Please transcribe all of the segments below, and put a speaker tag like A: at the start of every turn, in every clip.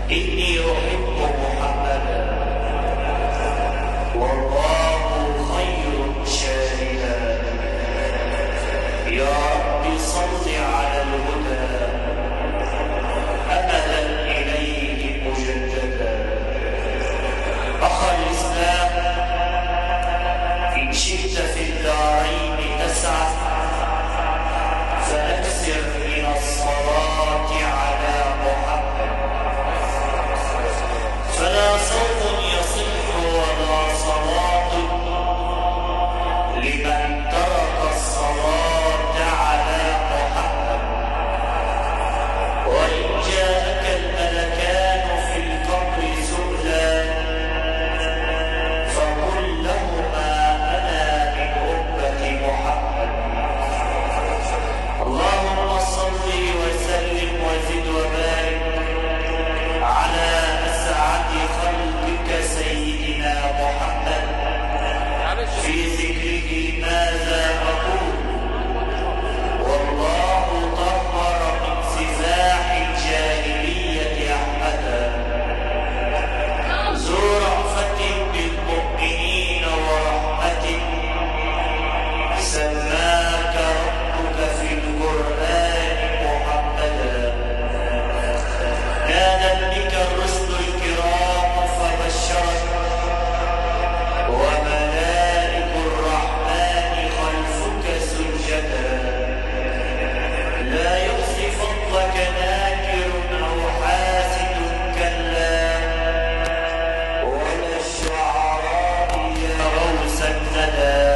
A: إني أحب محمدا والله خير شاهدا. يا رب صل على الهدى أملا إليه مجددا. أخا الإسلام، إن شئت في الدارين تسعى فأكثر من الصلاة على محمد، فلا صوم يصح ولا صلاة لمن ترك الصلاة على محمد. وإن جاءك الملكان في القبر سؤلا فقل لهما أنا من أمة محمد. اللهم صل وسلم وزد وبارك على أسعد خلقك سيدنا محمد. في ذكره ماذا أقول؟ والله طهر من سفاح الجاهلية أحمدا. ذو رأفة بالمؤمنين ورحمة سماك ربك في القرآن محمدا. نادت بك الرسل الكرام فبشرت وملائك الرحمن خلفك سجدا. لا يحصي فضلك ناكر أو حاسد كلا ولا الشعراء يا غوث الندى.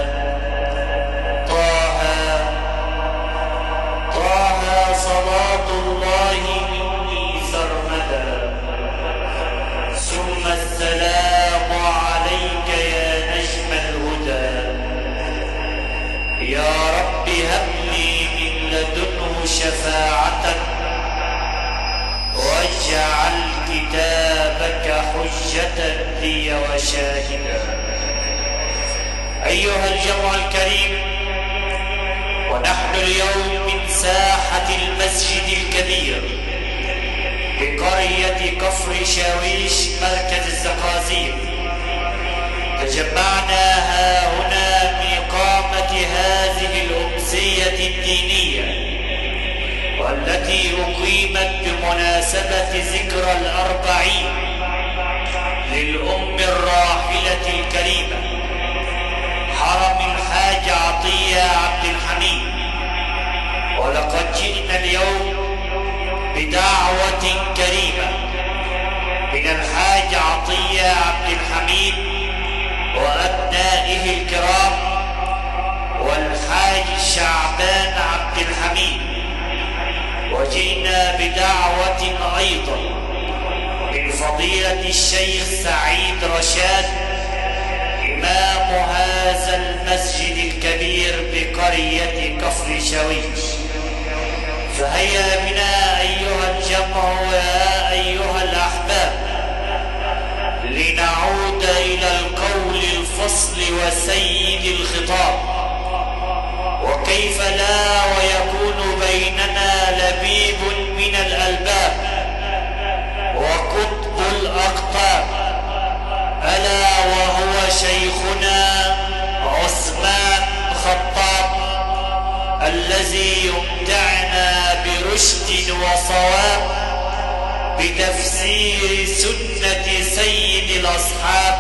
A: طه صلاة الله مني سرمدا. ثم السلام عليك يا نجم الهدى. يا رب هب لي من لدنه شفاعة واجعل كتابك حجة لي وشاهدا. أيها الجمع الكريم، ونحن اليوم من ساحة المسجد الكبير بقرية كفر شاويش مركز الزقازيق. تجمعنا ها هنا لإقامة هذه الأمسية الدينية والتي أقيمت بمناسبة ذكرى الأربعين للأم الراحلة الكريمة حرم الحاج عطية عبد الحميد. ولقد جئنا اليوم بدعوة كريمة من الحاج عطية عبد الحميد وأبنائه الكرام والحاج شعبان عبد الحميد. وجئنا بدعوة أيضا من فضيلة الشيخ سعيد رشاد إمام هذا المسجد الكبير بقرية كفر شاويش. فهيا بنا أيها الجمع ويا أيها الأحباب لنعود إلى القول الفصل وسيد الخطاب. وكيف لا ويكون بيننا لبيب من الألباب وقطب الأقطاب، ألا وهو شيخنا عثمان خطاب الذي يمتعنا برشد وصواب بتفسير سنة سيد الأصحاب.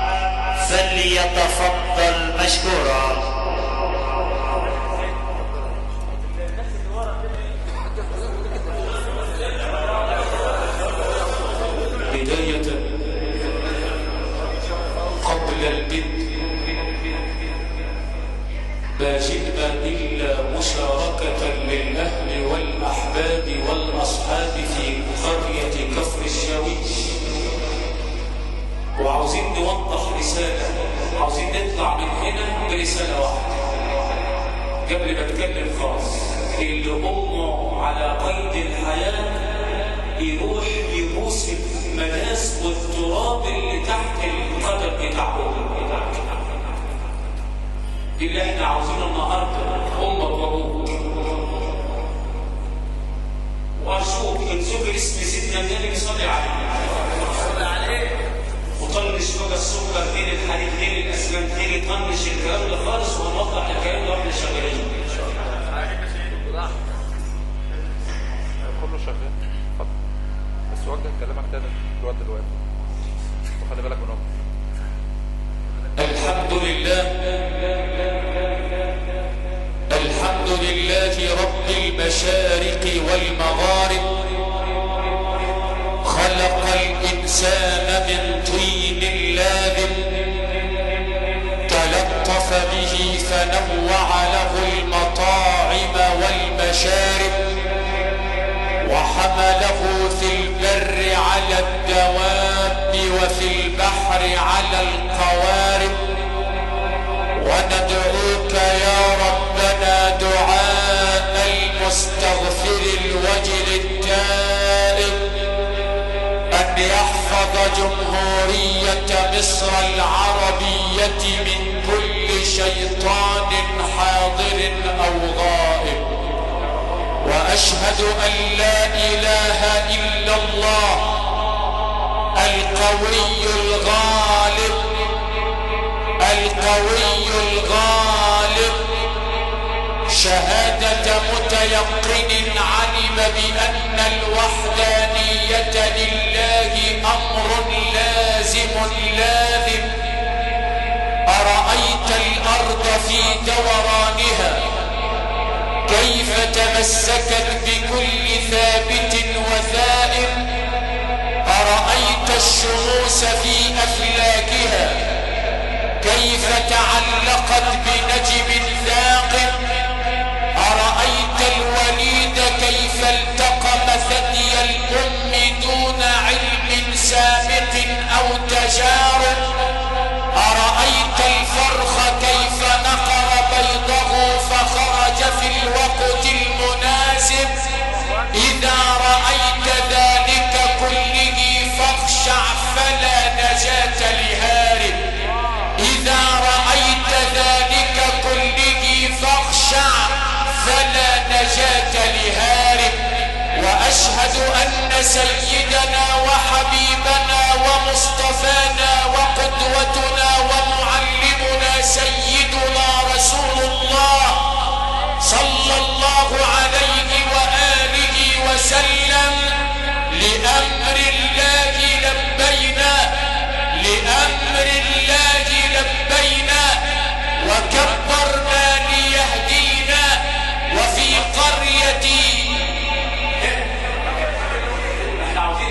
A: فليتفضل مشكورا.
B: بداية قبل البدء ما جئنا إلا مشاركة للأهل والأحباب والأصحاب في قرية كفر الشاويش. وعاوزين نوضح رسالة، عاوزين نطلع من هنا برسالة واحدة قبل ما اتكلم خالص. اللي أمه على قيد الحياة يروح يبوس المداس والتراب اللي تحت القدم بتاعهم. دي اللي احنا عاوزينه النهارده، امك وابوك. وارجوك انسوك اسم سيدنا النبي صلى عليه بقى السكر غير الحديد غير الاسمنت غير يطنش الكلام ده خالص، ونوضح الكلام ده واحنا شغالين.
C: كله شغال. اتفضل بس وجه كلامك تاني الوقت دلوقتي وخلي بالك من وقت.
B: الحمد لله، الحمد لله رب المشارق والمغارب، خلق الإنسان من طين لازب، تلطف به فنوع له المطاعم والمشارب، وحمله في البر على الدواب وفي البحر على القوارب. وندعوك يا ربنا دعاء المستغفر الوجل التائب أن يحفظ جمهورية مصر العربية من كل شيطان حاضر أو غائب. وأشهد أن لا إله إلا الله القوي الغالب، القوي الغالب، شهادة متيقن علم بأن الوحدانية لله أمر لازم لازم. أرأيت الأرض في دورانها كيف تمسكت بكل ثابت وثائب؟ أرأيت الشموس في أفلاكها كيف تعلقت بنجم ثاقب؟ أرأيت الوليد كيف التقم ثدي الأم دون علم سابق أو تجارب؟ أرأيت الفرخ كيف نقر بيضه فخرج في الوقت المناسب؟ إذا رأيت ذلك كله فاخشع فلا نجاة لهارب. إذا رأيت ذلك كله فاخشع فلا نجاة لهارب. وأشهد أن سيدنا وحبيبنا ومصطفانا وقدوتنا ومعلمنا سيدنا رسول الله صلى الله عليه وآله وسلم لأمر الله لبينا، لأمر الله لبينا، وكبرنا ليهدينا. وفي قرية احنا عاوزين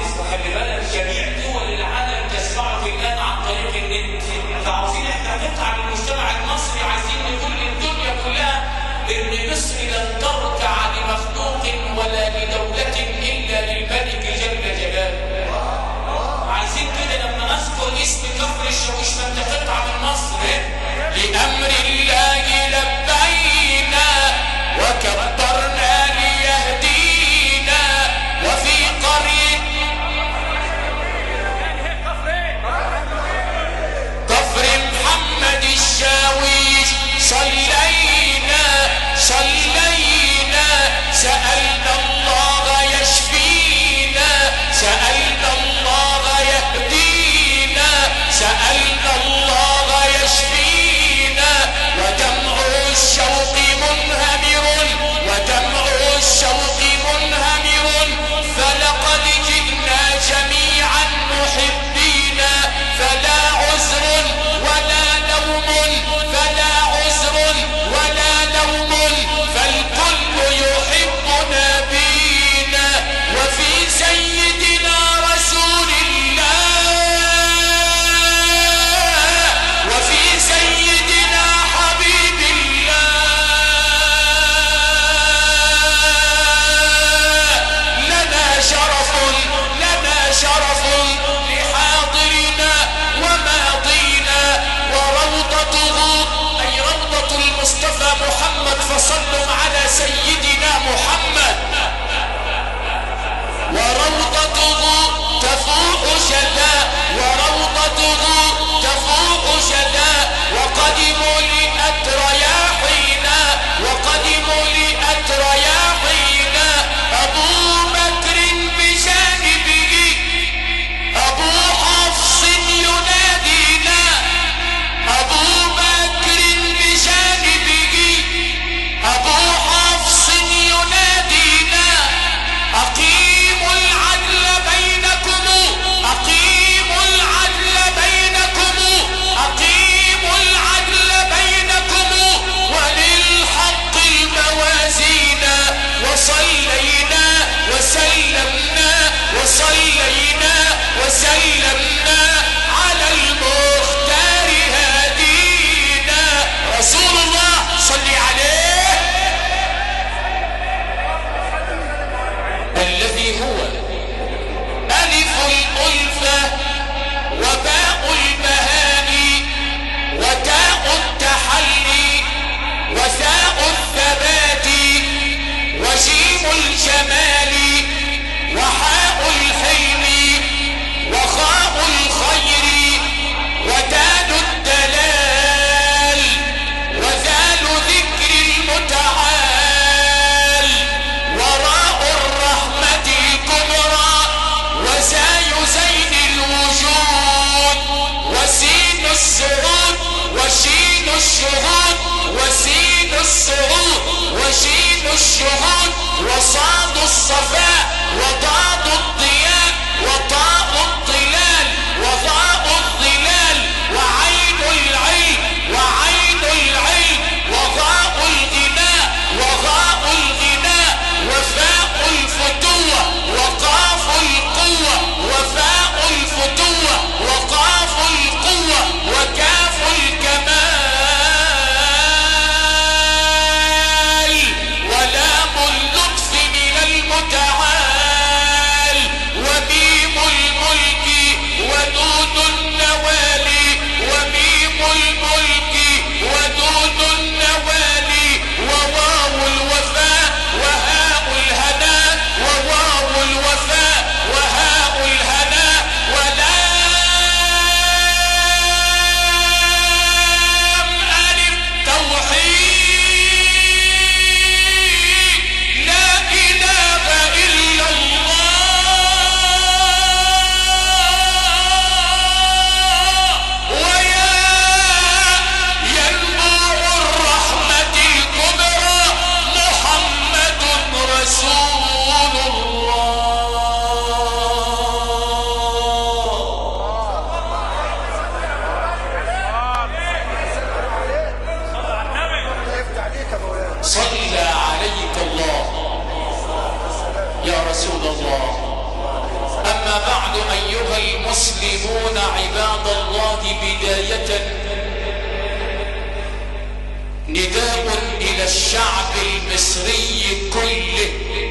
D: نداء إلى الشعب المصري كله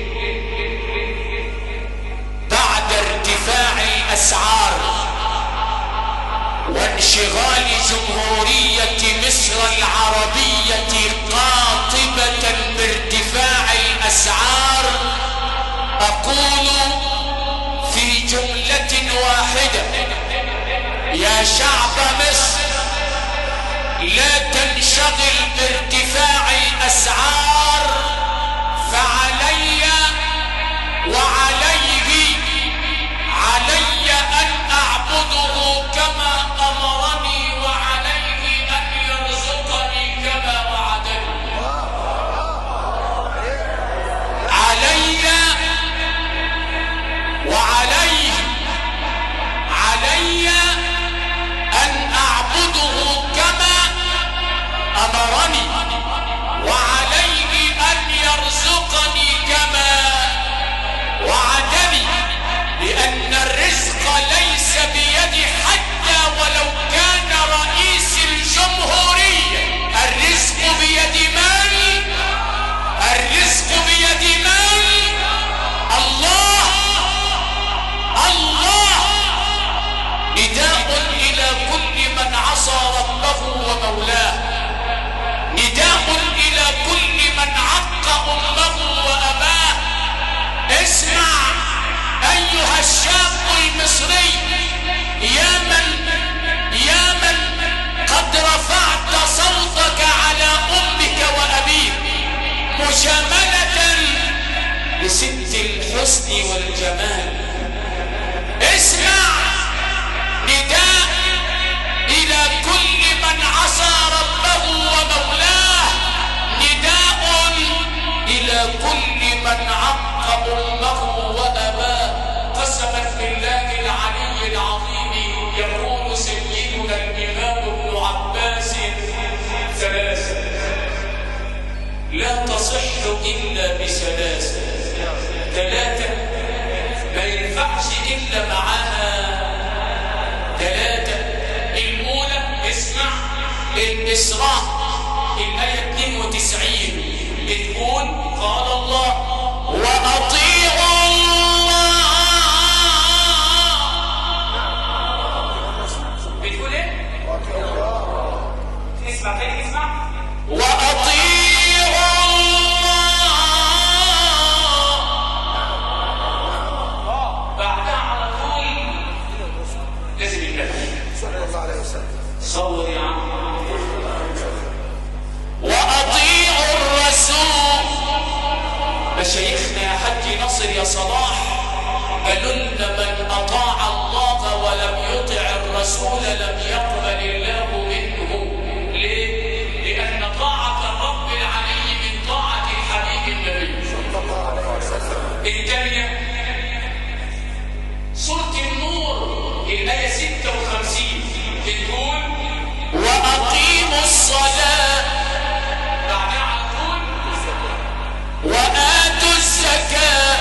D: بعد ارتفاع الأسعار وانشغال جمهورية مصر العربية قاطبة بارتفاع الأسعار، أقول في جملة واحدة: يا شعب مصر، لا تنشغل بارتفاع الأسعار، فعلي وعليه علي أن أعبده كما أمرني، وعليه أن يرزقني كما وعدني. علي وعليه علي أن أعبده كما أمرني، وعليه أن يرزقني كما وعدني، لأن الرزق ليس بيدي حتى ولو كان رئيس الجمهورية. الرزق بيد من؟ الرزق بيد من؟ الله. الله. نداء إلى كل من عصى ربه ومولاه، نداء إلى كل من عق أمه وأباه. اسمع أيها الشاب المصري، يا من قد رفعت صوتك على أمك وأبيك مجاملة لست الحسن والجمال. اسمع نداء إلى كل من عصى ربه ومولاه، نداء إلى كل من عق أمه وأباه. قسما بالله العلي العظيم يقول سيدنا الإمام ابن عباس ثلاثة لا تصح إلا بثلاثة. ثلاثة ما ينفعش إلا معاها ثلاثة. الأولى اسمع الإسراء الآية 92 بتقول: قال الله وأطيعوا الله. بتقول ايه؟ اسمع تاني، اسمع. وأطيعوا الله. بعدها على طول لازم النبي صلى الله عليه وسلم صور يا عم. وأطيعوا الرسول. مشايخنا يا حاج نصر يا صلاح قالوا لنا: من أطاع الله ولم يطع الرسول لم يقبل الله منه. ليه؟ لأن طاعة الرب العلي من طاعة الحبيب النبي صلى الله عليه وسلم. الثانية سورة النور الآية 56 بتقول: وأقيموا الصلاة. بعدها على طول وآتوا الزكاة.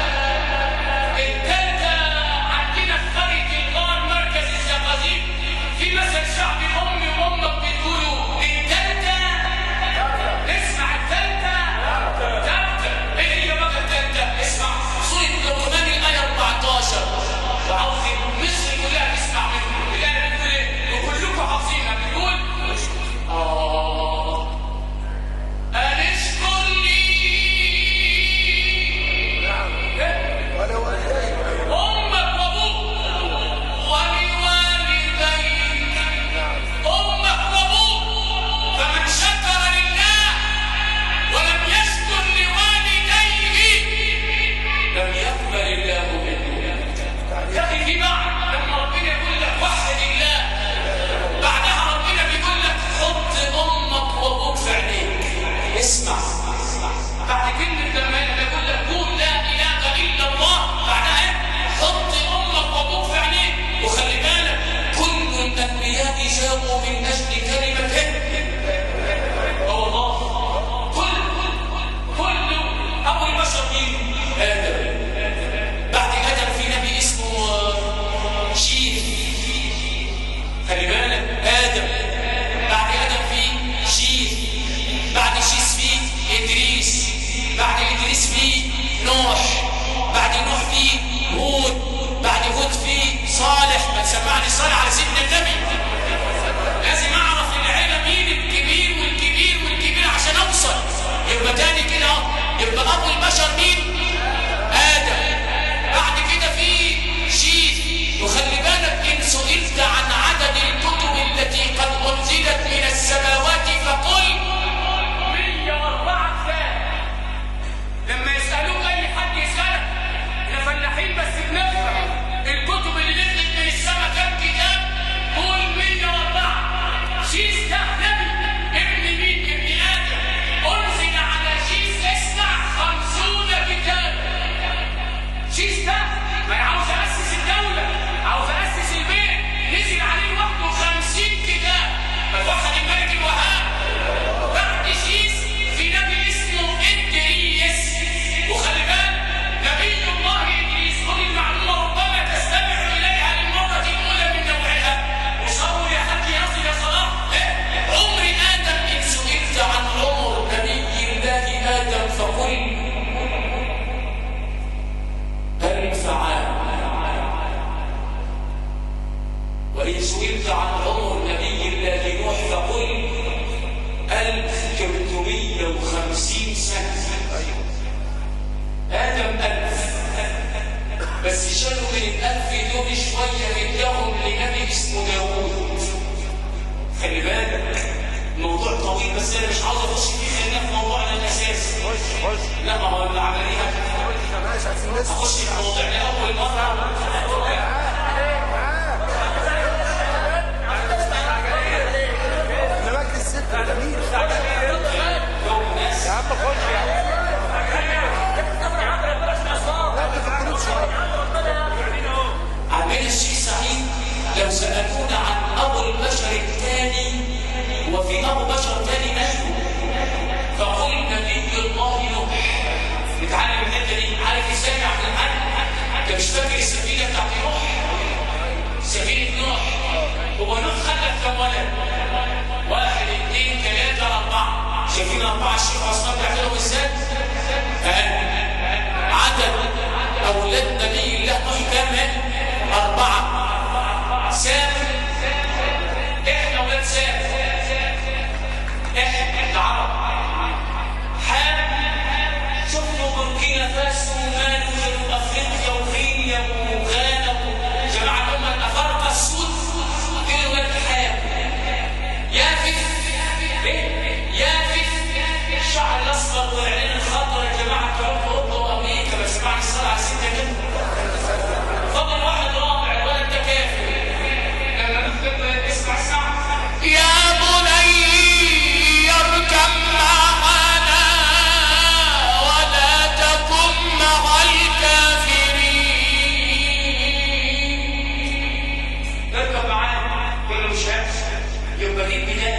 D: الثالثة عندنا في قرية الغار مركز الزقازيق في مثل شعبي أمي وأمك بتقولوا الثالثة. اسمع الثالثة. ثالثة إيه هي بقى الثالثة؟ اسمع سورة لقمان الآية 14. وعاوز مصر كلها
B: وإن سئلت عن عمر نبي الله نوح فقل 1350 سنة. آدم 1000 بس شالوا من 1000 دول شوية اداهم لنبي اسمه داوود. خلي بالك الموضوع طويل بس أنا مش عاوز أخش فيه، خلينا في موضوعنا الأساسي. لا ما هو العملية أخش في موضوعنا لأول مرة.
C: يا عم خش يا عم.
B: عمنا الشيخ سعيد لو سألونا عن أبو البشر الثاني وفي أبو بشر ثاني نحن فقل نبي الله نوح. نتعلم الحته دي. عارف ازاي يا عبد الحاج؟ انت مش فاكر السفينه بتاعت نوح؟ سفينه نوح هو نوح خلف كم ولد؟ 1 2 3 4. شايفين 4 الشيخ عثمان بيعملهم ازاي؟ عدد اولاد نبي الله نوح كام؟ 4. سام احنا اولاد سام، احنا العرب. حام شفتوا بوركينا فاسو ومالي وجنوب افريقيا وغينيا وغانا وجماعه الامه الافارقه السود دول ولاد حام. يافث يافث الشعر الاصفر والعين الخضراء يا جماعه بتوع اوروبا وامريكا. بس بعد الصلاه على 6 كده فضل واحد رابع الولد ده كافر. لما نكتب اسمع يا بني اركب معنا ولا تكن مع الكافرين. اركب معانا كله مش هيحصل. يبقى دي البدايه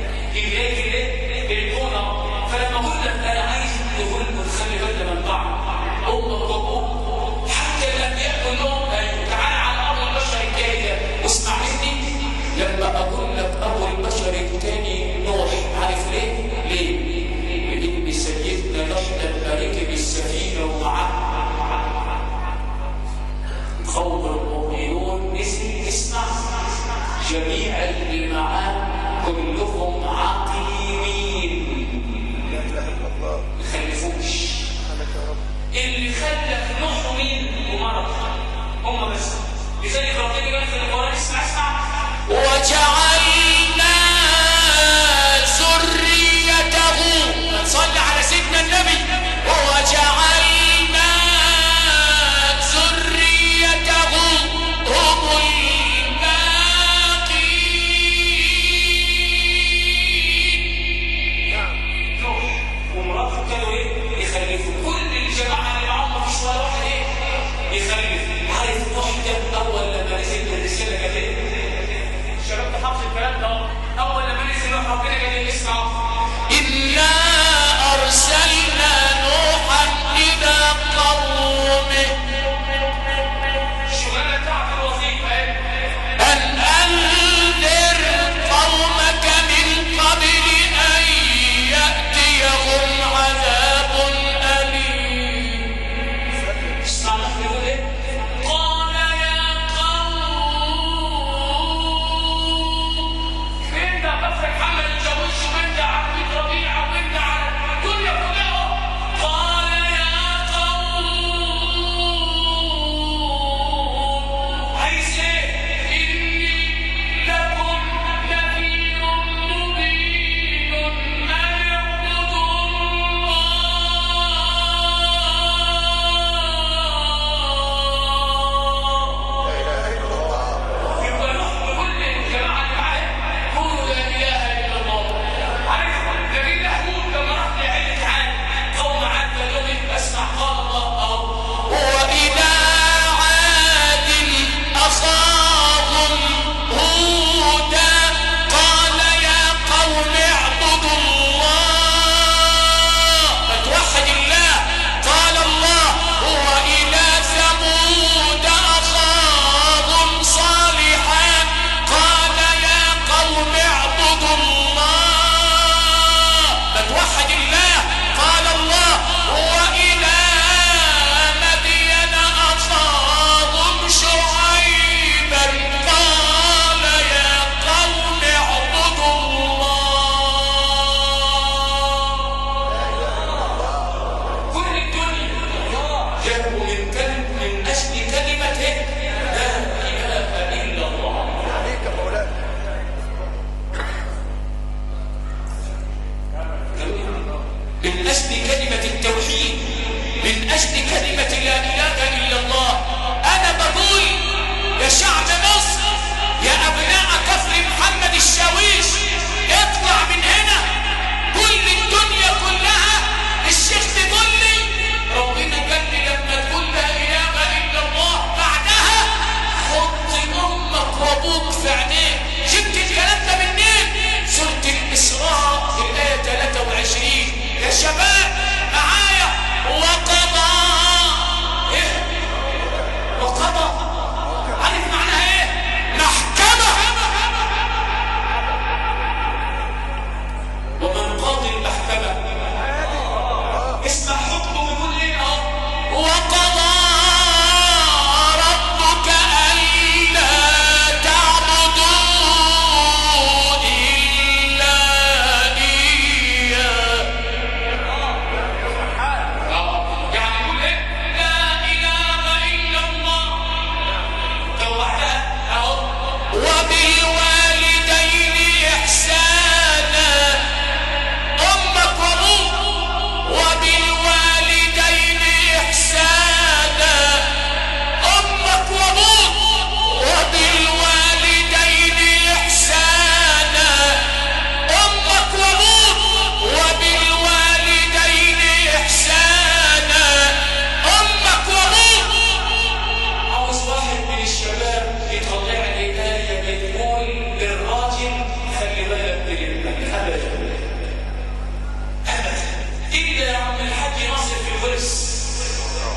B: الكونه. فلما اقول لك انا عايز نقول نخلي بالنا من بعض امك وابوك حتى الانبياء كلهم. تعالى على ابو البشر الثاني ده واسمع مني. لما اقول لك ابو البشر الثاني نوح، عارف ليه؟ لان سيدنا نوح لما ركب السفينه ومعاه قوم المؤمنون نزل. اسمع جميع اللي معاه كلهم عقيمين ما خلفوش. اللي خلف نوح مين ومرض هم بس. لذلك ربنا قال في القرآن اسمع وجعلنا ذريته. صلى على سيدنا النبي. وجعلنا ذريته هم الباقين. نوح ومراته كانوا ايه؟ يخلفوا. كل الجماعه اللي معاهم مفيش ولا واحد ايه؟ يخلف. عارف نوح ده اول لما نزل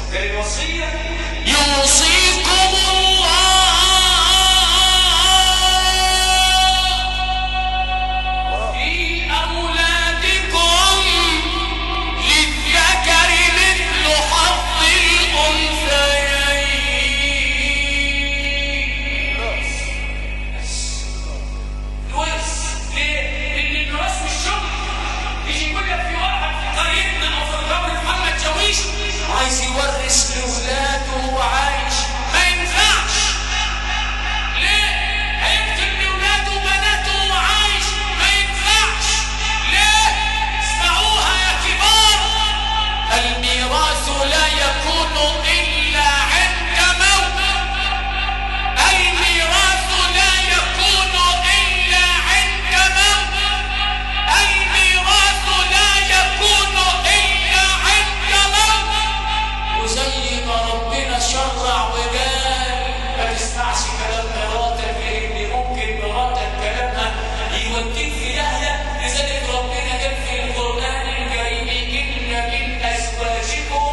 B: كان الوصية
D: يوصيكم الله في أولادكم للذكر مثل حظ الأنثيين.
B: الورث ليه؟ لأن الميراث مش شغل. يجي يقول لك في واحد في قريتنا أو في القبر محمد جويش
D: عايز يورث لولاده وعايش، ما ينفعش. ليه؟ هيقتل لولاده وبناته وعايش، ما ينفعش. ليه؟ اسمعوها يا كبار، الميراث لا يكون إلا عند موت. الميراث لا يكون إلا عند موت. الميراث لا يكون إلا عند موت. وزي ما ربنا شرع وقال ما تسمعش كلام مراتك، لأن ممكن مراتك كلامها يوديك في داهية. لذلك ربنا قال في القرآن الكريم إن من أزواجكم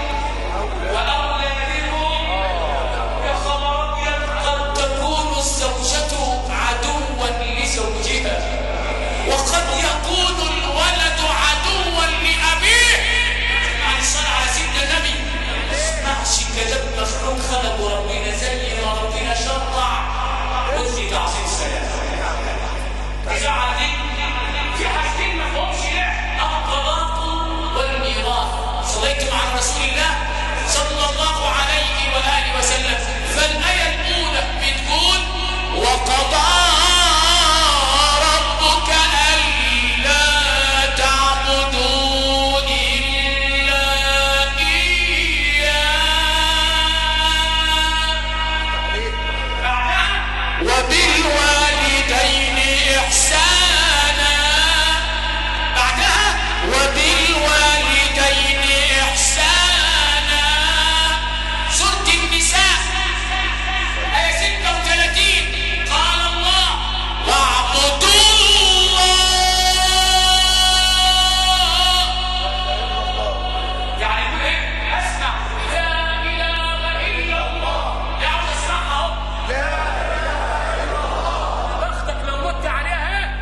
D: وأولادكم يا خبر أبيض قد تكون الزوجة عدوا لزوجها، وقد يكون الولد عدوا لأبيه. عن الصلاة على سيدنا النبي، ما تسمعش كلام مخلوق خلقه ربنا زي ما ربنا شرع. ودي تعظيم سلام
B: تزعل دي في حاجتين ما فهمش ليه.
D: الطلاق والميراث. صليتم على رسول الله صلى الله عليه وآله وسلم. فالآية الأولى بتقول وقضى ربك ألا تعبدوا إلا إياه وبالوالدين إحسانا. بعدها وبالوالدين إحسانا. سورة النساء آية 36 قال الله واعبدوا الله.
B: يعني يقول ايه؟ اسمع
D: لا إله إلا الله.
B: يا عاوز اسمعها اهو.
D: بختك لو مت عليها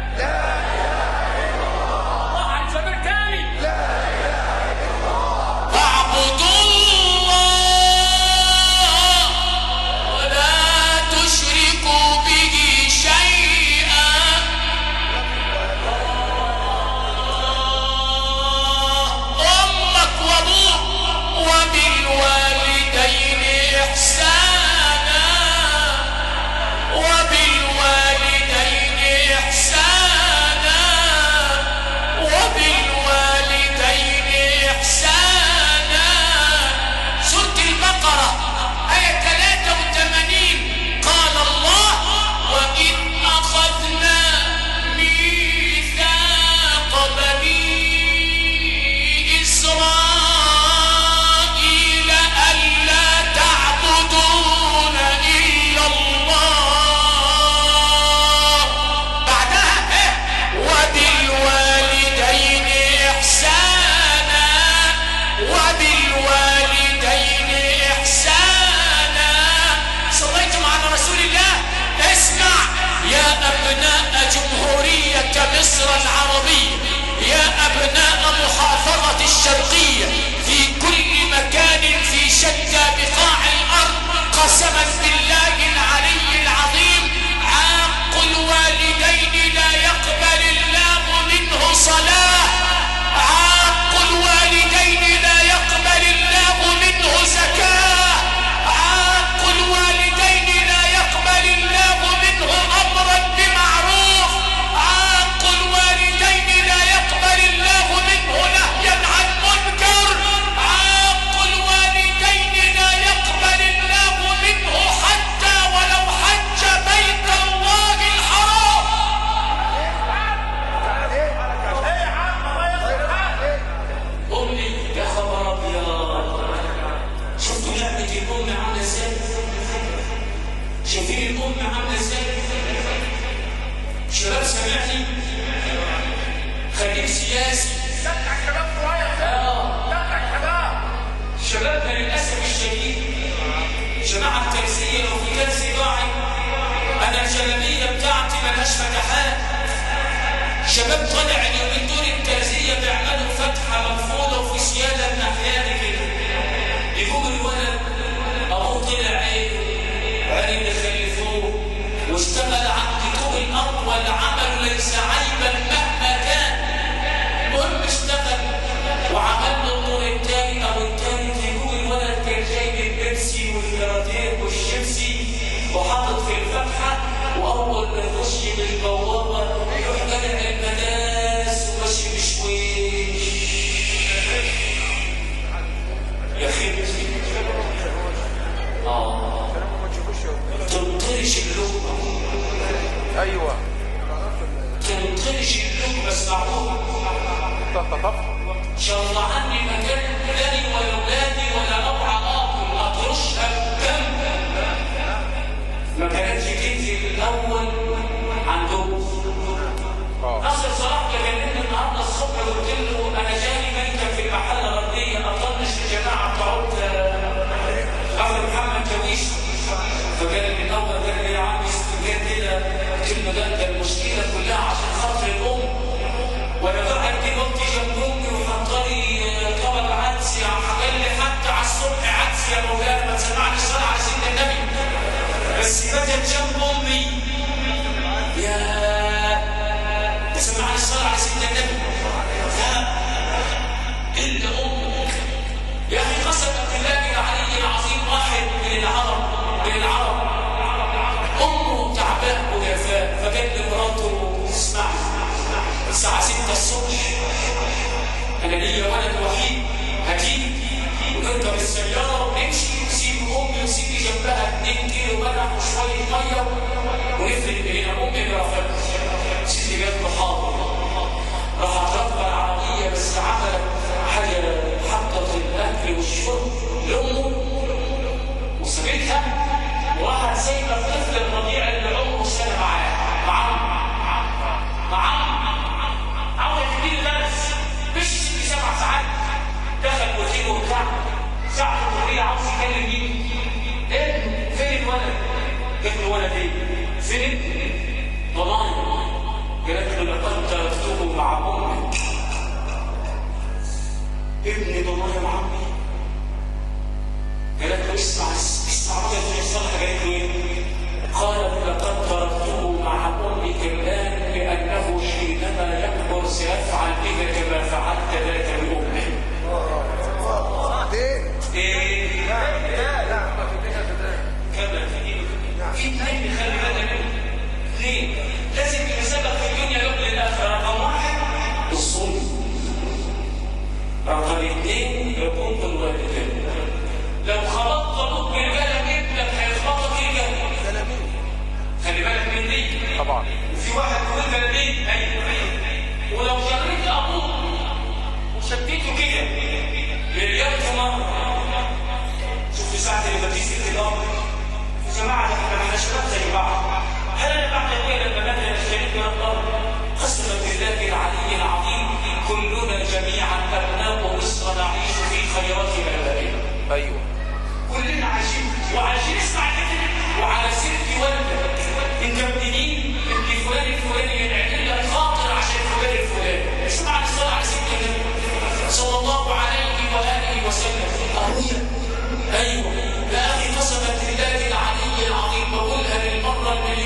D: شباب طالع اليومين دول التازية بيعملوا فتحة منفوضة وفي سيادة الناحية كده. يقوم الولد أبوه طلع إيه؟ عرف يخلفوه واشتغل عند طوق الأرض والعمل ليس عيبا مهما كان. المهم اشتغل وعمل له الدور الثاني أو الثالث. يقوم الولد كان جايب البيبسي والكاراتيه والشيبسي وحاطط في الفتحة، وأول ما يخش بالبوابة يروح جالع المداس وماشي بشويش. يا خبز تنطرش اللقمة.
C: ايوه
D: تنطرش اللقمة. اسمعوها ان شاء الله عني مكان ولادي ولا ولادي ولا ابرع اكل اطرشها بكم. ما كانتش تنزل الاول عندهم. ناصر صلاح كلمني النهارده الصبح وقلت له انا جاي ملكه في المحله الغربيه اطنش الجماعه بتوع اخو محمد تويش. فقال لي الاول قال لي يا عم استنجد كده. قلت له ده المشكله كلها عشان خاطر الام، وانا قاعد دلوقتي جنب امي وحطلي طبق عدس. قال لي حتى على الصبح عدس يا مولانا ما تسمعني الصلاه على سيدنا النبي. بس بدت جنب امي يا تسمعني الصلاه على سيدنا النبي. الا امك يا اخي قسما بالله العلي العظيم واحد من العرب امه تعبان وجفاء. فقال لمراته اسمعي الساعه 6 الصبح انا ليا ولد وحيد هجيب ونركب السياره ونمشي ونسيب امي ونسيب جنبها 2 كيلو ملح وشويه ميه ونفرد بينا. امي رافضت. سيدي قال له حاضر. راحت راكبه العربيه بس عملت حاجه، حطت الاكل والشرب لامه وسابتها وراحت سايبه الطفل الرضيع اللي عمره سنه معاه عاوز يديله درس مش 6 7 ساعات. دخل وزير وبتاع ساعه الكليه عاوز يكلم مين؟ ابنه. فين الولد؟ ابن الولد ايه؟ فين ابنه؟ ضنايا. قالت له لقد تركته مع امك. ابني ضنايا مع امي. قالت له اسمع رجل الصالح. قالت له ايه؟ قالت لقد تركته مع امك الان لانه حينما يكبر سيفعل بك كما فعلت ذاك بامه. ايه؟ كما في اثنين خلي بالك منه. ليه؟ لازم يسبق في الدنيا قبل الاخره. رقم 1 الصوم. رقم 2 عقوق الوالدين. لو خبطت ابوك بالقلم ابنك هيخبطك الجنه. خلي بالك من دي
C: طبعا.
D: في واحد يقول قلبين ايوه. ولو جريت ابوك وشديته كده لرياضه مره. شوف ساعه اللي بتيجي الكلام يا جماعه احنا شباب زي بعض. هل انا بعد كده لما بدأ الشريك من الله قسما بالله العلي العظيم كلنا جميعا ابناء مصر نعيش في خيرات ابائنا.
C: ايوه
D: كلنا عايشين اسمع كده. وعلى سيرة والدك انت ابن مين؟ ابن فلان الفلاني ينعمل لك خاطر عشان فلان الفلاني. اسمع الصلاه على سيدنا النبي صلى الله عليه واله وسلم. ابويا ايوه يا اخي قسما بالله العلي العظيم بقولها للمره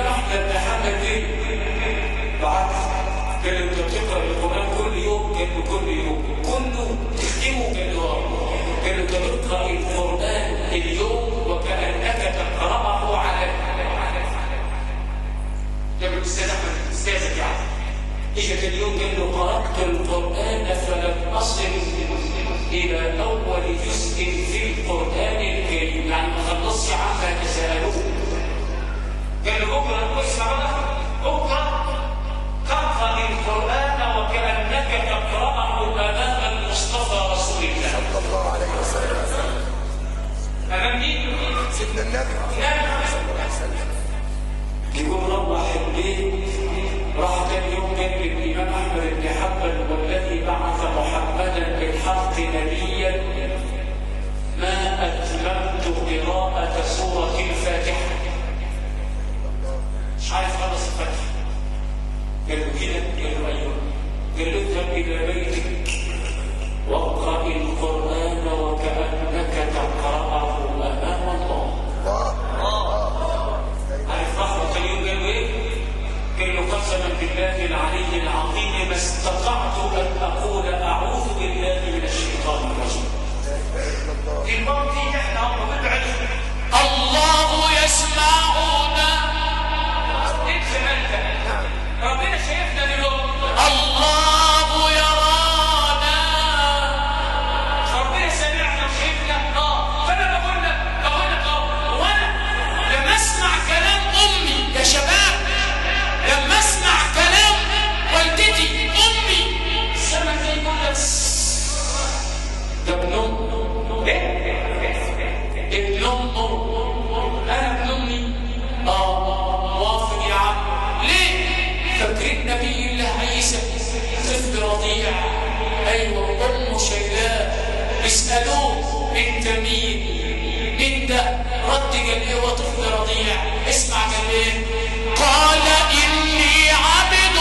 B: الإمام أحمد بن حنبل ليه؟ بالعكس قال له أنت بتقرأ القرآن كل يوم؟ قال له كل يوم. كله تختمه؟ قال له قال له أنت بتقرأ القرآن اليوم وكأنك تقرأه على قال له الأستاذ أحمد أستاذك يعني إجا اليوم قال له قرأت القرآن فلم أصل إلى أول جزء في القرآن الكريم، يعني ما خلصش عما تسألوه. قال له اقرأ واسمع بقى، اقرأ تقرأ القرآن وكأنك تقرأه أمام المصطفى رسول الله
E: صلى الله عليه وسلم.
B: أمام مين؟
E: سيدنا النبي صلى الله عليه وسلم.
B: يقول روح البيت، راح تاني يوم قال للإمام أحمد بن حنبل والذي بعث محمدا بالحق نبيا ما أتممت قراءة سورة الفاتحة. مش عارف خلص الفاتحة. قال له كده؟ قال له أيوه. قال له اذهب إلى بيتك واقرأ القرآن وكأنك تقرأه أمام الله. عارف رحمة اليوم قال له إيه؟ قال له قسما بالله العلي العظيم ما استطعت أن أقول أعوذ بالله من الشيطان الرجيم. المرة دي احنا بنبعد
D: الله يسمعنا.
B: انت ربنا شايفنا دلوقتي.
D: الله يرانا.
B: ربنا سمعنا وشايفنا. فانا بقول لك وانا
D: لما اسمع كلام امي يا شباب، لما اسمع كلام والدتي امي،
B: السما زي ما
D: ده ابن امي، ابن امه، انا ابن امي. موافق يا عم. ليه؟ فاكرين نبي الله عيسى طفل رضيع، ايوه امه شايلاه، اسالوه انت مين؟ مين ده؟ رد قال ايه وطفل رضيع؟ اسمع قال ايه؟ قال اني عبد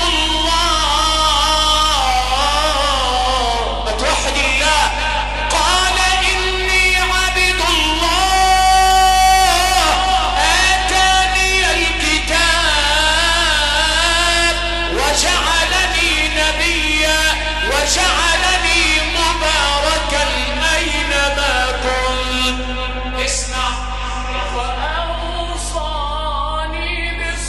D: الله. ما توحد الله. قال اني عبد الله اتاني الكتاب وجعلني نبيا وجعلني مباركا اينما كنت. اسمع. وأوصاني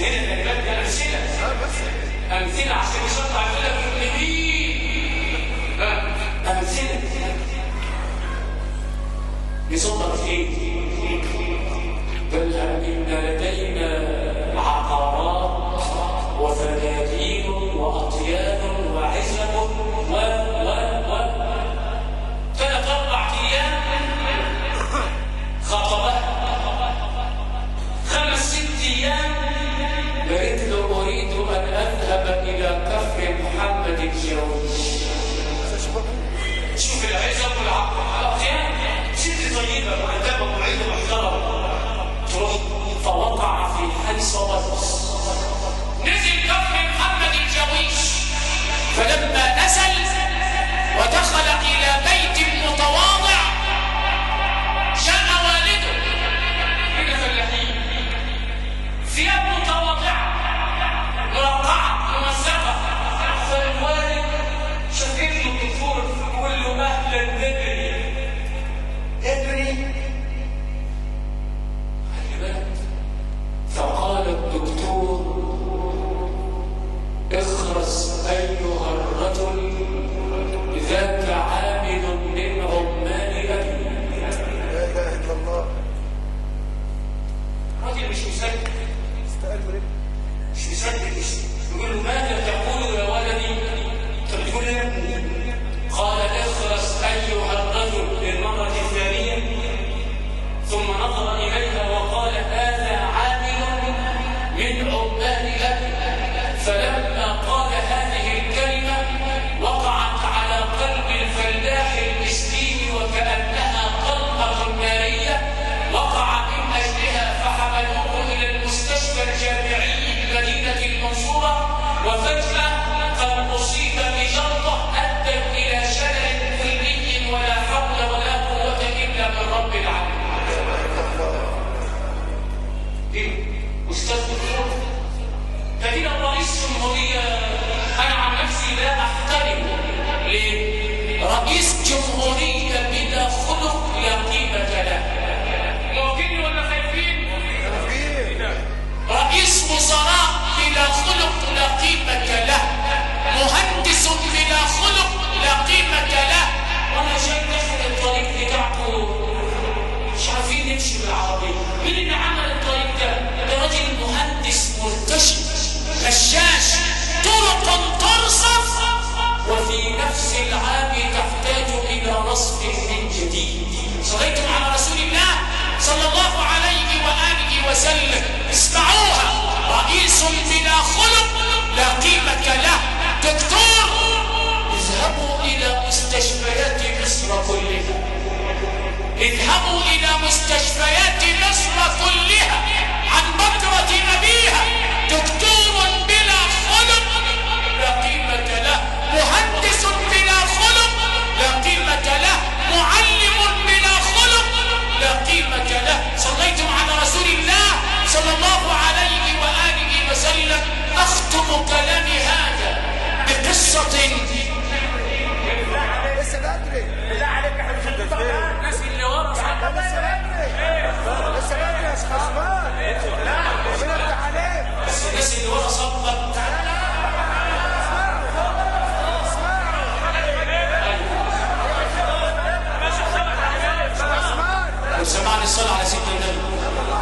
B: هنا خلي بالك ده امثله امثله عشان يشرح يقول لك ابن مين امثله يصدق فيه بل ان لدينا عقارات وفدادين واطيان وعزب و 3-4 ايام خطبها 5-6 ايام قالت له اريد ان اذهب الى كفر محمد الجوزي. شوف العزب والاطيان ست طيبه مؤدبه معيده محترمه تروح فوقع في حيث ورث. نزل كفر محمد الجويش فلما نزل ودخل الى بيت متواضع جاء والده من فلاحين ثياب متواضعه مرقعه ممزقه فالوالد شاف ابنه الدكتور يقول له اهلا ابني فقال الدكتور اخرس ايها الرجل ذاك عامل من عمال ابي.
E: لا اله الا الله.
B: راجل مش مصدق مش مصدق يقول له ماذا تقول يا ولدي؟ انت بتقول يا ابني. قال اخرس ايها الرجل للمره الثانيه ثم نظر اليها وقال هذا عامل من عمال ابي. فلما قال هذه الكلمه وقعت على قلب الفلاح المسكين وكانها طلقه ناريه وقع من اجلها فحملوه الى المستشفى الجامعي بمدينه المنصوره وفجاه قد اصيب بجلطه ادت الى شلل كلي ولا حول ولا قوه الا من رب العالمين. أستاذ دكتور كبير رئيس جمهورية أنا عن نفسي لا أحترم لرئيس جمهورية بلا خلق لا قيمة له. موافقين ولا خايفين؟ رئيس وزراء بلا خلق لا قيمة له. مهندس بلا خلق لا قيمة له. وأنا شايف داخل الطريق بتاعته مش عارفين نمشي بالعربية. مين اللي عمل الطريق ده؟ ده راجل مهندس مرتشي غشاش طرق ترصف وفي نفس العام تحتاج إلى رصف من جديد. صليتم على رسول الله صلى الله عليه وآله وسلم. اسمعوها رئيس بلا خلق لا قيمة له. دكتور اذهبوا إلى مستشفيات مصر كلها. اذهبوا إلى مستشفيات مصر كلها عن بكرة نبيها. دكتور بلا خلق لا قيمة له. مهندس بلا خلق لا قيمة له. معلم بلا خلق لا قيمة له. صليتم على رسول الله صلى الله عليه وآله وسلم. أختم كلامي هذا بقصة
E: لسه بدري.
F: بالله عليك يا حبيبي
B: الناس اللي ورا
E: لسه بدري يا شيخ عثمان. لا ربنا يفتح عليك.
B: بس الناس اللي ورا صدق سمعني الصلاة على سيدنا النبي.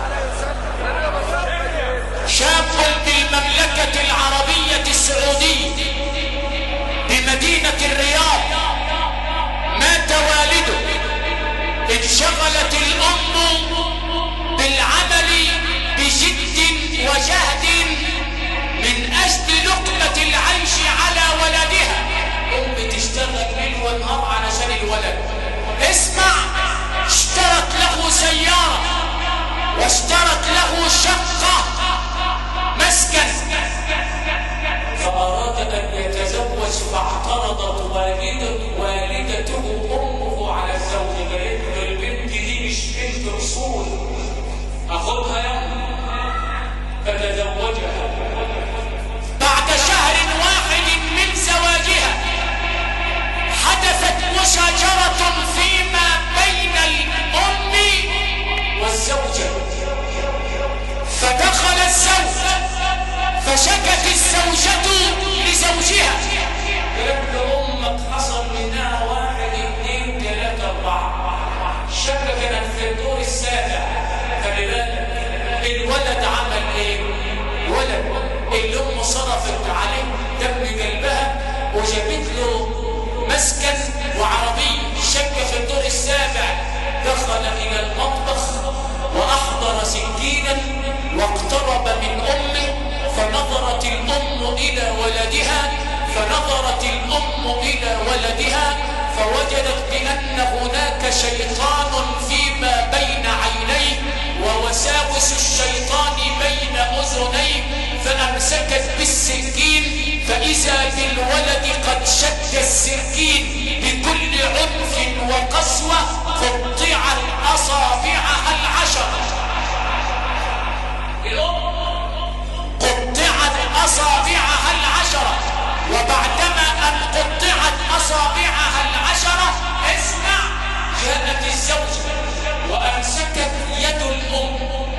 B: شاب بالمملكة العربية السعودية بمدينة الرياض مات والده. انشغلت الأم بالعمل بجد وجهد من أجل لقمة العيش على ولدها. أم تشتغل ليل ونهار علشان الولد. اسمع، اشترت له سيارة واشترت له شقة مسكن فأراد أن يتزوج فاعترضت والدته أمه على الزوج. قالت له البنت دي مش بنت أصول أخذها يوم. فتزوجها. بعد شهر واحد من زواجها حدثت مشاجرة فيما بين الأم والزوجة. فدخل الزوج
D: فشكت الزوجة لزوجها، قالت له امك حصل منها 1 2 3 4. الشقة كانت في الدور السابع. خلي بالك الولد عمل ايه؟ ولد اللي امه صرفت عليه دم قلبها وجابت له مسكن وعربية. الشقة في الدور السابع. دخل الى المطبخ واحضر سكينا واقترب من امه، فنظرت الام الى ولدها فوجدت بان هناك شيطان فيما بين عينيه ووساوس الشيطان بين اذنيه، فامسكت بالسكين فاذا بالولد قد شد السكين بكل عنف وقسوه، قطعت اصابعها 10. قطعت اصابعها 10. وبعدما ان قطعت اصابعها 10 اسمع، جاءت الزوجه وامسكت يد الام،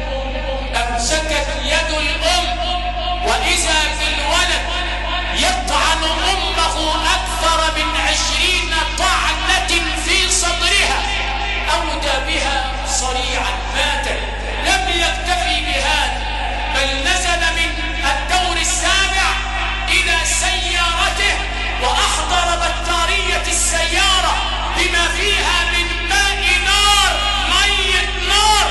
D: واذا بالولد يطعن امه اكثر من 20 طعنه في صدرها، اودى بها صريعا ماتت. لم يكتفي بهذا بل نزل من الدور السابع الى سيارته واحضر بطاريه السياره بما فيها من ماء نار، ميه نار،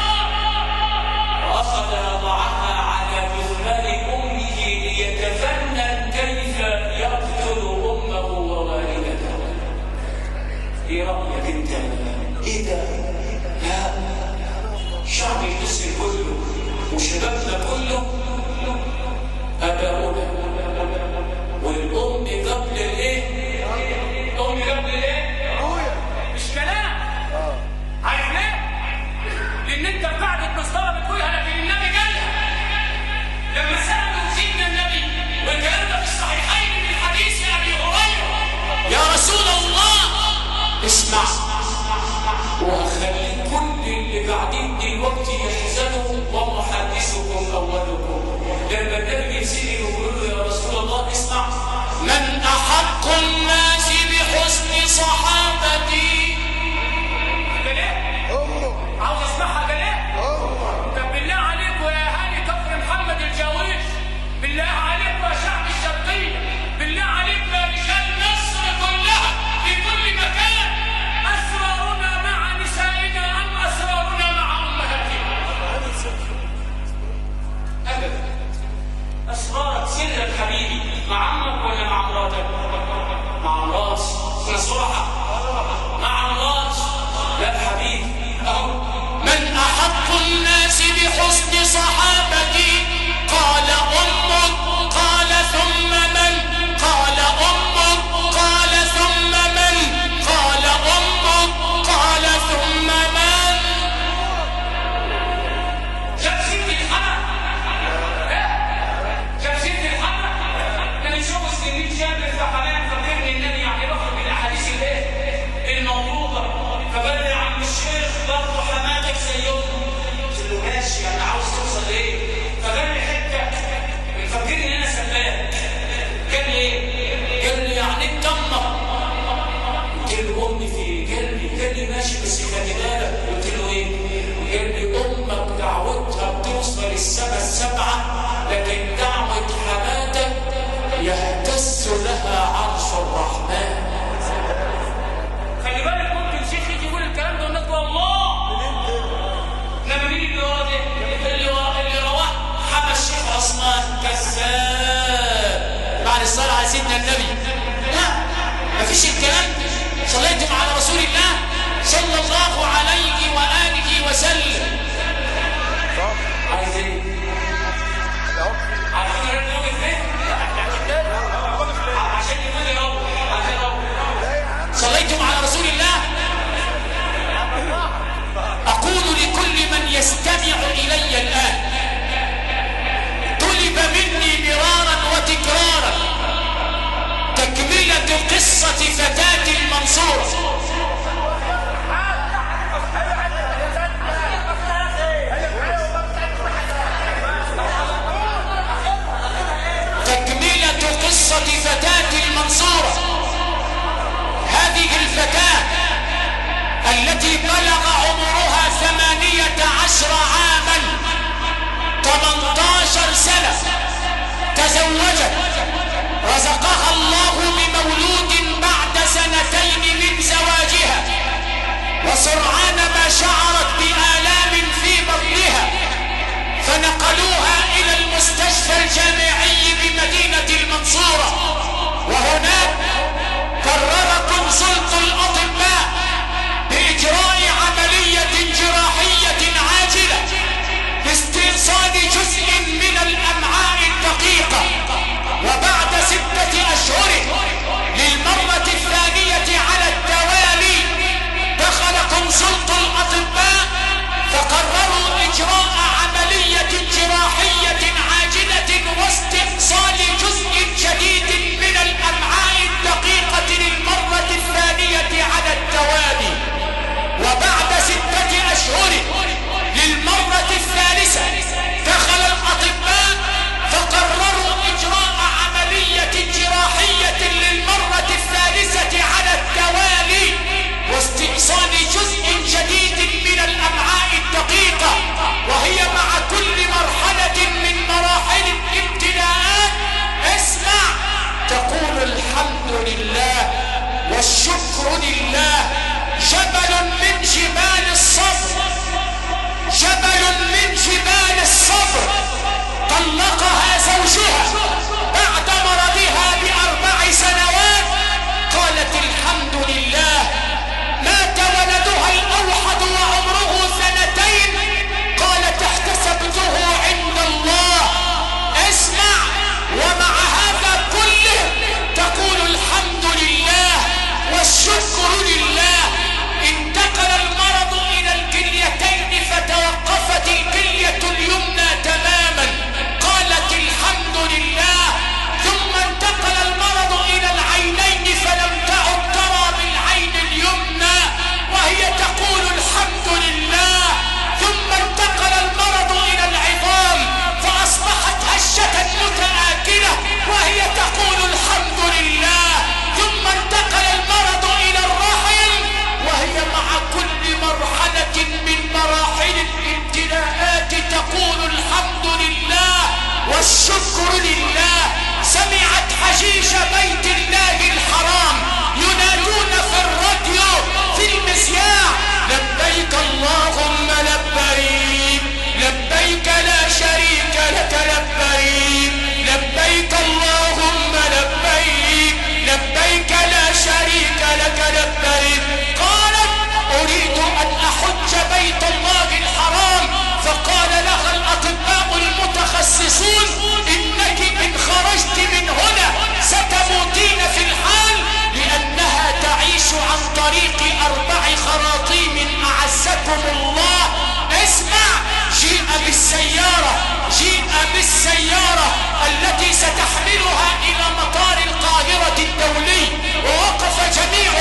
D: واخذ يضعها على جثمان امه ليتفنن كيف يقتل امه ووالدته. ايه رايك انت؟ ايه ده؟ لا، شعب المصري كله وشبابنا كله اباؤنا، والام قبل الايه؟ الام قبل الايه؟ مش كلام. عارف ليه؟ لان انت قاعده مسطره بتقولها لكن النبي قالها. لما سالوا سيدنا النبي والكلام ده في الصحيحين من حديث ابي هريره، يا رسول الله اسمع، وخلي كل اللي قاعدين دلوقتي يحزنوا ومحدثكم اولكم، لما النبي يرسل يقول له يا رسول الله اسمع، من احق الناس بحسن صحابتي. قال ايه؟ عاوز اسمعها. قال ايه؟ طب بالله عليكم يا اهالي كفر محمد الجاويش، بالله عليكم يا شعب الشرقيه، بالله عليكم يا رجال مصر كلها في كل مكان، اسرارنا مع نسائنا ام اسرارنا مع امهاتنا؟ ابدا. اسرارك سرك حبيبي مع عمك ولا مع مراتك؟ مع مراتي. نصوحه مع مراتي. لا حبيبي اهو. من احق الناس بحسن صحابتي؟ قال امك. قال ثم من؟ قال امك. قال ثم من؟ قال امك. قال ثم من؟ جاب سيدي الحمد. جاب سيدي الحمد. ده نشوف السنين جابر فحلال فكرني النبي يعني باخد بالاحاديث الايه؟ الموضوعه. فقال لي يا عم الشيخ برضه حماتك زيهم. قلت له ماشي، انا عاوز توصل لايه؟ فقال لي حته فكرني ان انا سباك. قال لي ايه؟ قال لي يعني انت امك. قلت له امي في قلبي. قال لي ماشي بس خلي بالك. قلت له ايه؟ قال لي امك دعوتها بتوصل السما السبعه، لكن دعوه حماتك يهتز لها عرش الرحمن. خلي بالك ممكن شيخ يجي يقول الكلام ده والناس تقول الله، انما مين اللي وراه ده؟ اللي رواه حمى الشيخ عثمان كذاب بعد الصلاه على سيدنا النبي. لا مفيش الكلام ده. صليتم على رسول الله صلى الله عليه واله وسلم. عايز ايه؟ عارفين الراجل واقف فين؟ عشان يقول لي اهو. صليتم على رسول الله. اقول لكل من يستمع الي الان، طلب مني مرارا وتكرارا تكمله قصه فتاه المنصوره. الفتاة التي بلغ عمرها 18 عاما 18 سنة تزوجت، رزقها الله بمولود بعد 2 من زواجها، وسرعان ما شعرت بآلام في بطنها فنقلوها إلى المستشفى الجامعي بمدينة المنصورة، وهناك قرر كونسلت الأطباء بإجراء عملية جراحية عاجلة باستئصال جزء من الأمعاء الدقيقة. وبعد 6 أشهر للمرة الثانية على التوالي دخل كونسلت الأطباء فقرروا إجراء عملية جراحية عاجلة واستئصال جزء جديد من الأمعاء الدقيقة للمرة الثانية على التوالي. وبعد 6 أشهر للمرة الثالثة دخل الأطباء فقرروا إجراء عملية جراحية للمرة الثالثة على التوالي واستئصال جزء جديد من الأمعاء الدقيقة. وهي مع كل مرحلة من مراحل الابتلاءات اسمع تقول الحمد لله والشكر لله. جبل من جبال الصبر، جبل من جبال الصبر طلقها زوجها بعد مرضها ب4 سنوات. قالت الحمد لله. مات ولدها الأوحد وعمره 2 قالت احتسبته عند الله. اسمع ومع هذا كله تقول الحمد لله والشكر لله. انتقل المرض إلى الكليتين فتوقفت الكلية اليمنى تماما، قالت الحمد لله. ثم انتقل المرض إلى العينين فلم تعد ترى بالعين اليمنى وهي تقول الحمد لله. ثم انتقل المرض إلى العظام فأصبحت هشة متآكلة وهي تقول الحمد لله. ثم انتقل المرض إلى الرحم وهي مع كل مرحلة من مراحل الابتلاءات تقول الحمد لله والشكر لله. سمعت حشيش بيت الله الحرام ينادون في الراديو في المذياع لبيك اللهم لبيك، لبيك لا شريك لك لبيك، لبيك اللهم لبيك، لبيك لا شريك لك لبيك. قالت أريد أن أحج بيت الله الحرام. فقال لها الأطباء المتخصصون إنك إن خرجت من هنا ستموتين في الحال، لأنها تعيش عن طريق 4 خراطيم أعزكم الله. اسمع جيء بالسيارة التي ستحملها إلى مطار القاهرة الدولي، ووقف جميع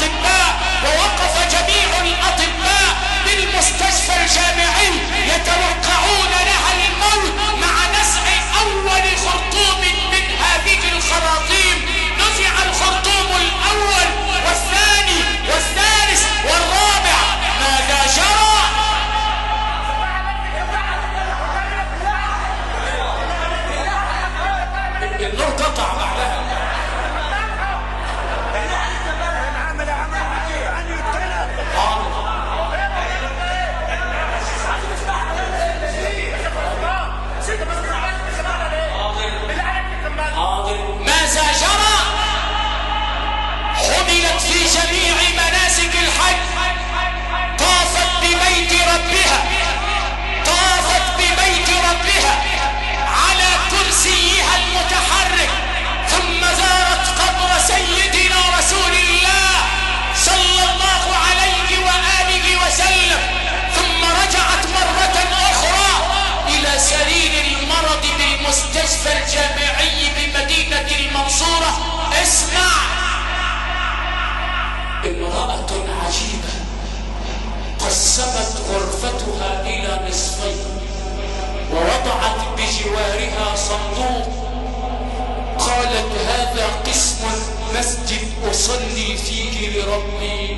D: الأطباء بالمستشفى الجامعي يتوقعون لها الموت مع نزع أول خرطوم من هذه الخراطيم. نزع الخرطوم الأول والثاني والثالث والرابع. ماذا جرى؟ النور قطع بعدها. ماذا جرى؟ حملت في جميع مناسك الحج، طافت ببيت ربها على كرسيها المتحرك، ثم زارت قبر سيدنا رسول الله صلى الله عليه وآله وسلم، ثم رجعت مرة أخرى إلى سرير المرض بالمستشفى الجامعي بمدينة المنصورة. اسمع امرأة عجيبة قسمت غرفتها إلى نصفين ووضعت بجوارها صندوق، قالت هذا قسم مسجد أصلي فيك لربي.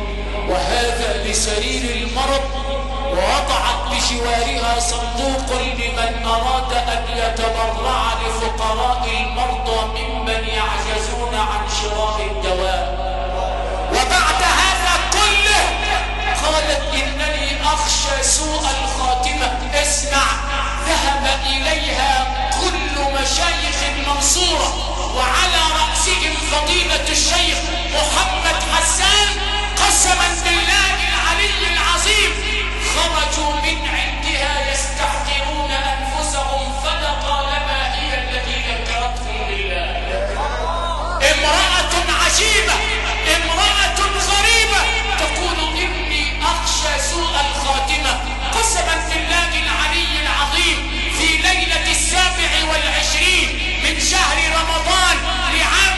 D: وهذا لسرير المرض، ووضعت بجوارها صندوق لمن أراد أن يتبرع لفقراء المرضى ممن يعجزون عن شراء الدواء. وبعد هذا كله قالت إنني أخشى سوء الخاتمة. اسمع، ذهب إليها كل مشايخ المنصورة وعلى رأسهم فضيلة الشيخ محمد حسان، قسما بالله العلي العظيم خرجوا من عندها يستحقرون أنفسهم، فلطالما هي التي ذكرتهم بالله. امرأة عجيبة، امرأة غريبة، تقول إني أخشى سوء الخاتمة. قسما بالله العلي العظيم في ليلة 27 من شهر رمضان لعام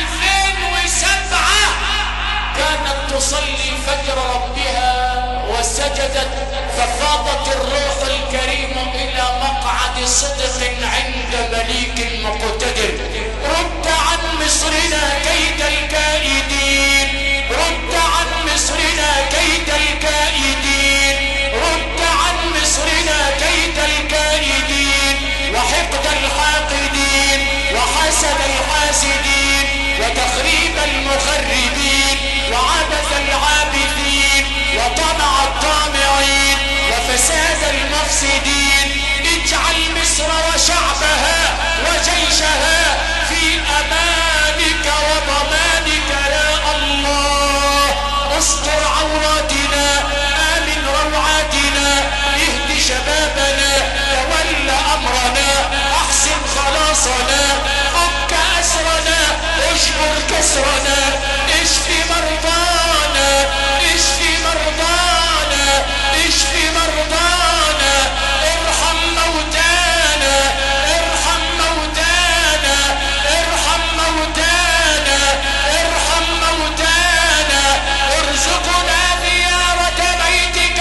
D: 2007 كانت تصلي فجر ربها وسجدت، ففاضت الروح الكريم إلى مقعد صدق عند مليك مقتدر. رد عن مصرنا كيد الكائدين، رد عن مصرنا كيد الكائدين، رد عن مصرنا كيد الكائدين، وحقد الحاقدين، وحسد الحاسدين، وتخريب المخربين، وعبث العابثين، وطمع الطامعين، وفساد المفسدين. اجعل مصر وشعبها وجيشها في أمانك وضمانك يا الله. استر عوراتنا، آمن روعاتنا، اهد شبابنا، تول أمرنا، أحسن خلاصنا، فك أسرنا، اجبر كسرنا، اشفي مرضانا، اشفي مرضانا، اشفي مرضانا، ارحم موتانا، ارحم موتانا، ارحم موتانا، ارحم موتانا، ارزقنا زيارة بيتك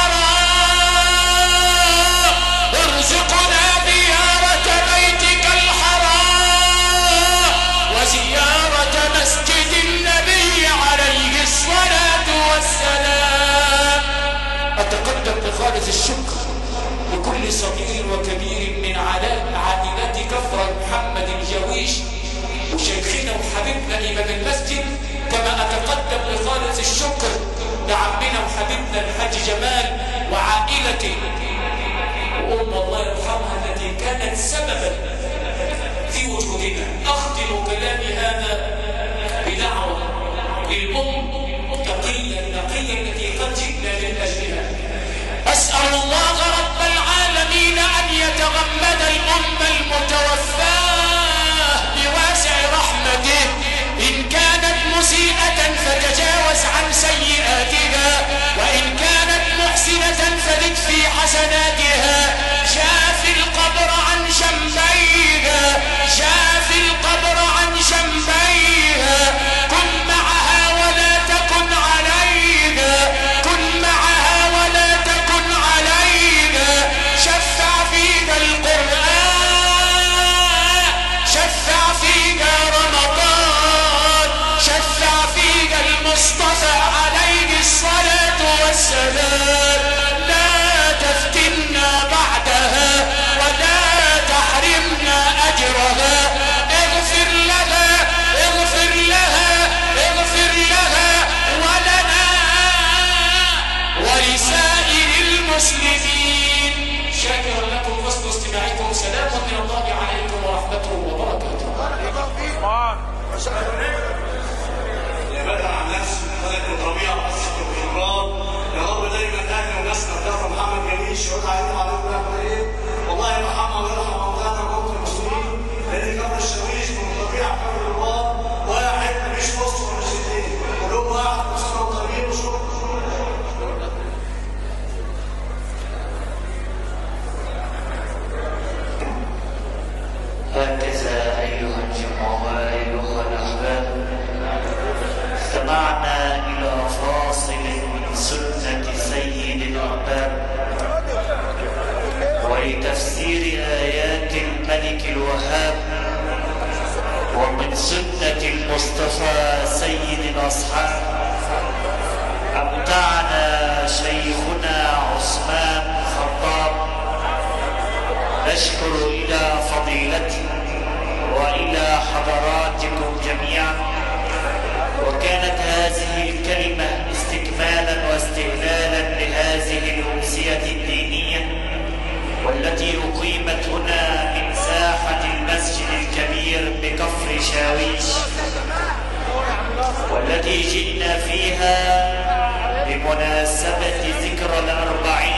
D: الحرام، ارزقنا زيارة بيتك الحرام، وزيارة مسجد النبي عليه الصلاة والسلام. أتقدم بخالص الشكر لكل صغير وكبير من عائلة كفر محمد الجويش وشيخنا وحبيبنا إمام المسجد، كما أتقدم بخالص الشكر لعمنا وحبيبنا الحاج جمال وعائلته وأم الله يرحمها التي كانت سببا في وجودنا. أختم كلامي هذا بدعوة للأم التقية النقية التي قد جئنا من أجلها. أسأل الله رب العالمين أن يتغمد الأمة المتوفاة بواسع رحمته. إن كانت مسيئة فتجاوز عن سيئاتها، وإن كانت محسنة فزد في حسناتها. شاف القبر عن جنبيها، شاف القبر عن جنبيها. كن معها ولا تكن عليها، كن معها ولا تكن عليها. شفع فيها القرآن، شفع فيها رمضان، شفع فيها المصطفى عليه الصلاة والسلام. لا تفتنا بعدها ولا تحرمنا أجرها. اغفر لها، اغفر لها، اغفر لها ولنا ولسائر المسلمين. شاكرا لكم حسن استماعكم. سلام من الله عليكم ورحمته وبركاته.
F: بدأ عن نفسه ملك الربيع والصدق والإكرام. يا رب دايما أهل وناسنا بتاعت محمد جميل شهود عليهم وعليكم أجمعين. والله يرحمنا ويرحم موتانا وموتى المسلمين، لأن كفر الشويش من الربيع كفر الله واحد، مش مصر ومش اثنين، كلهم واحد. وصلوا طيبين وشكرا.
A: هكذا أيها الجمع وأيها الأحباب، استمعنا إلى فاصل من سنة سيد الأرباب ولتفسير آيات الملك الوهاب ومن سنة المصطفى سيد الأصحاب أمتعنا شيخنا عثمان خطاب، نشكر إلى فضيلته وإلى حضراتكم جميعا. وكانت هذه الكلمة استكمالا واستهلالا لهذه الأمسية الدينية والتي أقيمت هنا من ساحة المسجد الكبير بكفر شاويش، والتي جئنا فيها بمناسبة ذكرى 40